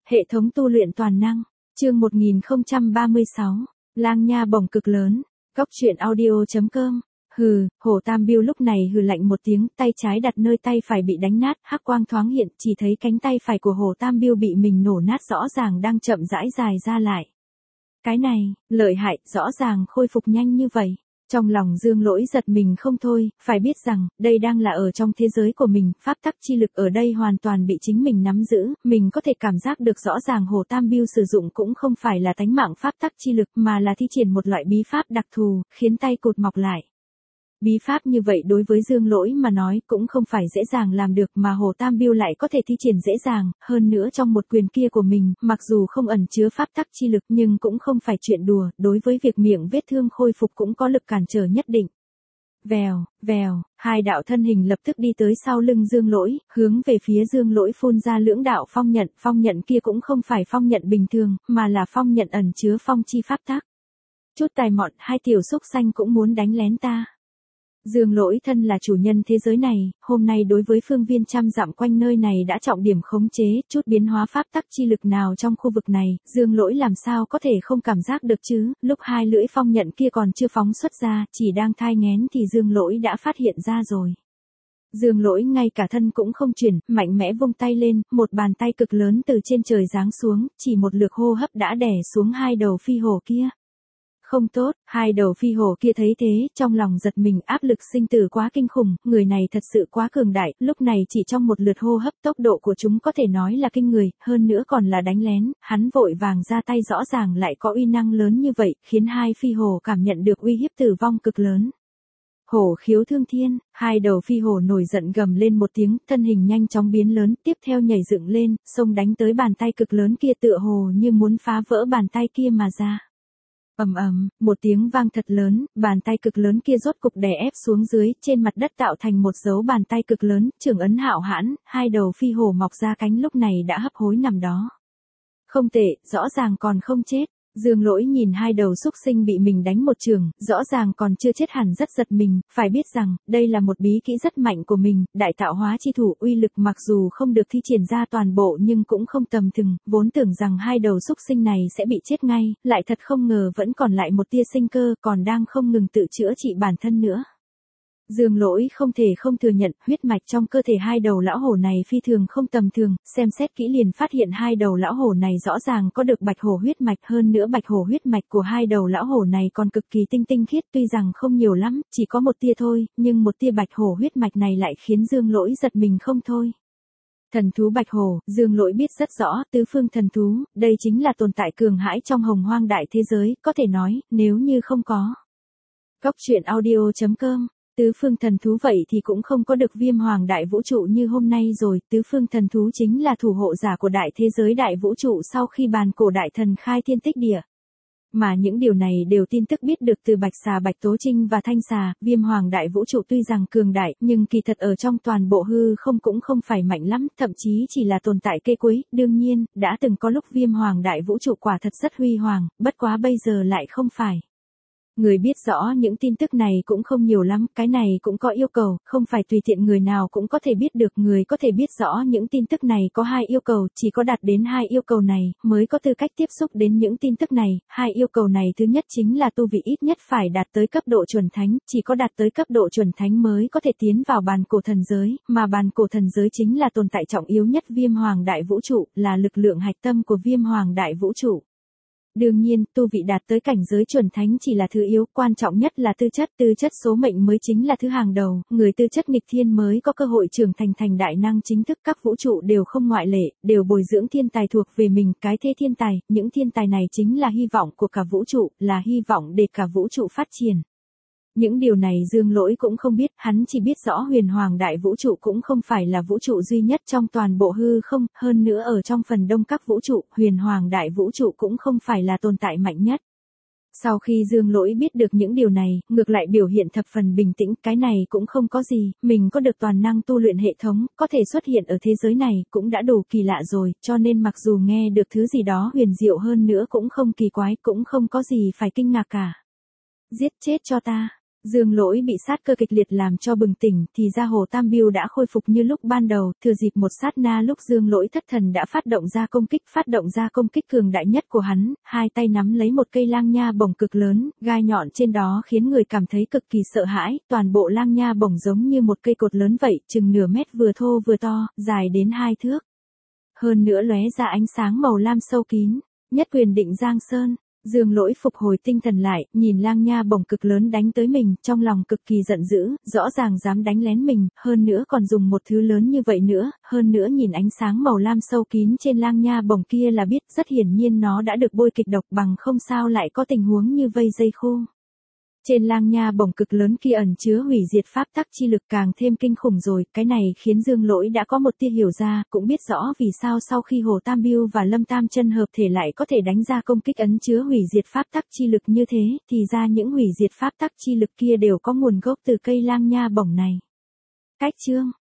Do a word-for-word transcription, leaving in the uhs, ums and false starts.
Hệ thống tu luyện toàn năng, chương một nghìn không trăm ba mươi sáu, lang nha bổng cực lớn, góc truyện audio.com. Hừ, Hồ Tam Biêu lúc này hừ lạnh một tiếng, tay trái đặt nơi tay phải bị đánh nát, hắc quang thoáng hiện, chỉ thấy cánh tay phải của Hồ Tam Biêu bị mình nổ nát rõ ràng đang chậm rãi dài ra lại. Cái này, lợi hại, rõ ràng khôi phục nhanh như vậy. Trong lòng Dương Lỗi giật mình không thôi, phải biết rằng, đây đang là ở trong thế giới của mình, pháp tắc chi lực ở đây hoàn toàn bị chính mình nắm giữ, mình có thể cảm giác được rõ ràng Hồ Tam Biêu sử dụng cũng không phải là tánh mạng pháp tắc chi lực mà là thi triển một loại bí pháp đặc thù, khiến tay cụt mọc lại. Bí pháp như vậy đối với Dương Lỗi mà nói cũng không phải dễ dàng làm được mà Hồ Tam Biêu lại có thể thi triển dễ dàng, hơn nữa trong một quyền kia của mình, mặc dù không ẩn chứa pháp tắc chi lực nhưng cũng không phải chuyện đùa, đối với việc miệng vết thương khôi phục cũng có lực cản trở nhất định. Vèo, vèo, hai đạo thân hình lập tức đi tới sau lưng Dương Lỗi, hướng về phía Dương Lỗi phun ra lưỡng đạo phong nhận, phong nhận kia cũng không phải phong nhận bình thường, mà là phong nhận ẩn chứa phong chi pháp tắc. Chút tài mọn, hai tiểu xúc xanh cũng muốn đánh lén ta. Dương Lỗi thân là chủ nhân thế giới này, hôm nay đối với phương viên trăm dặm quanh nơi này đã trọng điểm khống chế, chút biến hóa pháp tắc chi lực nào trong khu vực này, Dương Lỗi làm sao có thể không cảm giác được chứ, lúc hai lưỡi phong nhận kia còn chưa phóng xuất ra, chỉ đang thai nghén thì Dương Lỗi đã phát hiện ra rồi. Dương Lỗi ngay cả thân cũng không chuyển, mạnh mẽ vung tay lên, một bàn tay cực lớn từ trên trời giáng xuống, chỉ một lượt hô hấp đã đè xuống hai đầu phi hổ kia. Không tốt, hai đầu phi hổ kia thấy thế, trong lòng giật mình, áp lực sinh tử quá kinh khủng, người này thật sự quá cường đại, lúc này chỉ trong một lượt hô hấp tốc độ của chúng có thể nói là kinh người, hơn nữa còn là đánh lén, hắn vội vàng ra tay rõ ràng lại có uy năng lớn như vậy, khiến hai phi hổ cảm nhận được uy hiếp tử vong cực lớn. Hổ khiếu thương thiên, hai đầu phi hổ nổi giận gầm lên một tiếng, thân hình nhanh chóng biến lớn, tiếp theo nhảy dựng lên, xông đánh tới bàn tay cực lớn kia tựa hồ như muốn phá vỡ bàn tay kia mà ra. Ầm ầm, một tiếng vang thật lớn, bàn tay cực lớn kia rốt cục đè ép xuống dưới, trên mặt đất tạo thành một dấu bàn tay cực lớn, trưởng ấn hạo hãn, hai đầu phi hổ mọc ra cánh lúc này đã hấp hối nằm đó. Không tệ, rõ ràng còn không chết. Dương Lỗi nhìn hai đầu xúc sinh bị mình đánh một trường, rõ ràng còn chưa chết hẳn rất giật mình, phải biết rằng, đây là một bí kỹ rất mạnh của mình, đại tạo hóa chi thủ uy lực mặc dù không được thi triển ra toàn bộ nhưng cũng không tầm thường, vốn tưởng rằng hai đầu xúc sinh này sẽ bị chết ngay, lại thật không ngờ vẫn còn lại một tia sinh cơ, còn đang không ngừng tự chữa trị bản thân nữa. Dương Lỗi không thể không thừa nhận, huyết mạch trong cơ thể hai đầu lão hổ này phi thường không tầm thường, xem xét kỹ liền phát hiện hai đầu lão hổ này rõ ràng có được bạch hổ huyết mạch, hơn nữa bạch hổ huyết mạch của hai đầu lão hổ này còn cực kỳ tinh tinh khiết, tuy rằng không nhiều lắm, chỉ có một tia thôi, nhưng một tia bạch hổ huyết mạch này lại khiến Dương Lỗi giật mình không thôi. Thần thú bạch hổ, Dương Lỗi biết rất rõ, tứ phương thần thú, đây chính là tồn tại cường hãi trong hồng hoang đại thế giới, có thể nói, nếu như không có. Góc truyện audio.com. Tứ phương thần thú vậy thì cũng không có được viêm hoàng đại vũ trụ như hôm nay rồi, tứ phương thần thú chính là thủ hộ giả của đại thế giới đại vũ trụ sau khi bàn cổ đại thần khai thiên tích địa. Mà những điều này đều tin tức biết được từ Bạch Xà Bạch Tố Trinh và Thanh Xà, viêm hoàng đại vũ trụ tuy rằng cường đại, nhưng kỳ thật ở trong toàn bộ hư không cũng không phải mạnh lắm, thậm chí chỉ là tồn tại cây cuối, đương nhiên, đã từng có lúc viêm hoàng đại vũ trụ quả thật rất huy hoàng, bất quá bây giờ lại không phải. Người biết rõ những tin tức này cũng không nhiều lắm, cái này cũng có yêu cầu, không phải tùy tiện người nào cũng có thể biết được, người có thể biết rõ những tin tức này có hai yêu cầu, chỉ có đạt đến hai yêu cầu này, mới có tư cách tiếp xúc đến những tin tức này, hai yêu cầu này thứ nhất chính là tu vị ít nhất phải đạt tới cấp độ chuẩn thánh, chỉ có đạt tới cấp độ chuẩn thánh mới có thể tiến vào bàn cổ thần giới, mà bàn cổ thần giới chính là tồn tại trọng yếu nhất viêm hoàng đại vũ trụ, là lực lượng hạch tâm của viêm hoàng đại vũ trụ. Đương nhiên, tu vị đạt tới cảnh giới chuẩn thánh chỉ là thứ yếu, quan trọng nhất là tư chất, tư chất số mệnh mới chính là thứ hàng đầu, người tư chất nghịch thiên mới có cơ hội trưởng thành thành đại năng chính thức, các vũ trụ đều không ngoại lệ, đều bồi dưỡng thiên tài thuộc về mình, cái thế thiên tài, những thiên tài này chính là hy vọng của cả vũ trụ, là hy vọng để cả vũ trụ phát triển. Những điều này Dương Lỗi cũng không biết, hắn chỉ biết rõ huyền hoàng đại vũ trụ cũng không phải là vũ trụ duy nhất trong toàn bộ hư không, hơn nữa ở trong phần đông các vũ trụ, huyền hoàng đại vũ trụ cũng không phải là tồn tại mạnh nhất. Sau khi Dương Lỗi biết được những điều này, ngược lại biểu hiện thập phần bình tĩnh, cái này cũng không có gì, mình có được toàn năng tu luyện hệ thống, có thể xuất hiện ở thế giới này, cũng đã đủ kỳ lạ rồi, cho nên mặc dù nghe được thứ gì đó huyền diệu hơn nữa cũng không kỳ quái, cũng không có gì phải kinh ngạc cả. Giết chết cho ta. Dương Lỗi bị sát cơ kịch liệt làm cho bừng tỉnh, thì ra Hồ Tam Biêu đã khôi phục như lúc ban đầu, thừa dịp một sát na lúc Dương Lỗi thất thần đã phát động ra công kích, phát động ra công kích cường đại nhất của hắn, hai tay nắm lấy một cây lang nha bổng cực lớn, gai nhọn trên đó khiến người cảm thấy cực kỳ sợ hãi, toàn bộ lang nha bổng giống như một cây cột lớn vậy, chừng nửa mét vừa thô vừa to, dài đến hai thước. Hơn nữa lóe ra ánh sáng màu lam sâu kín, nhất quyền định Giang Sơn. Dương Lỗi phục hồi tinh thần lại, nhìn lang nha bổng cực lớn đánh tới mình, trong lòng cực kỳ giận dữ, rõ ràng dám đánh lén mình, hơn nữa còn dùng một thứ lớn như vậy nữa, hơn nữa nhìn ánh sáng màu lam sâu kín trên lang nha bổng kia là biết rất hiển nhiên nó đã được bôi kịch độc, bằng không sao lại có tình huống như vây dây khô. Trên lang nha bổng cực lớn kia ẩn chứa hủy diệt pháp tắc chi lực càng thêm kinh khủng rồi, cái này khiến Dương Lỗi đã có một tia hiểu ra, cũng biết rõ vì sao sau khi Hồ Tam Biêu và Lâm Tam Chân hợp thể lại có thể đánh ra công kích ấn chứa hủy diệt pháp tắc chi lực như thế, thì ra những hủy diệt pháp tắc chi lực kia đều có nguồn gốc từ cây lang nha bổng này. Cách chương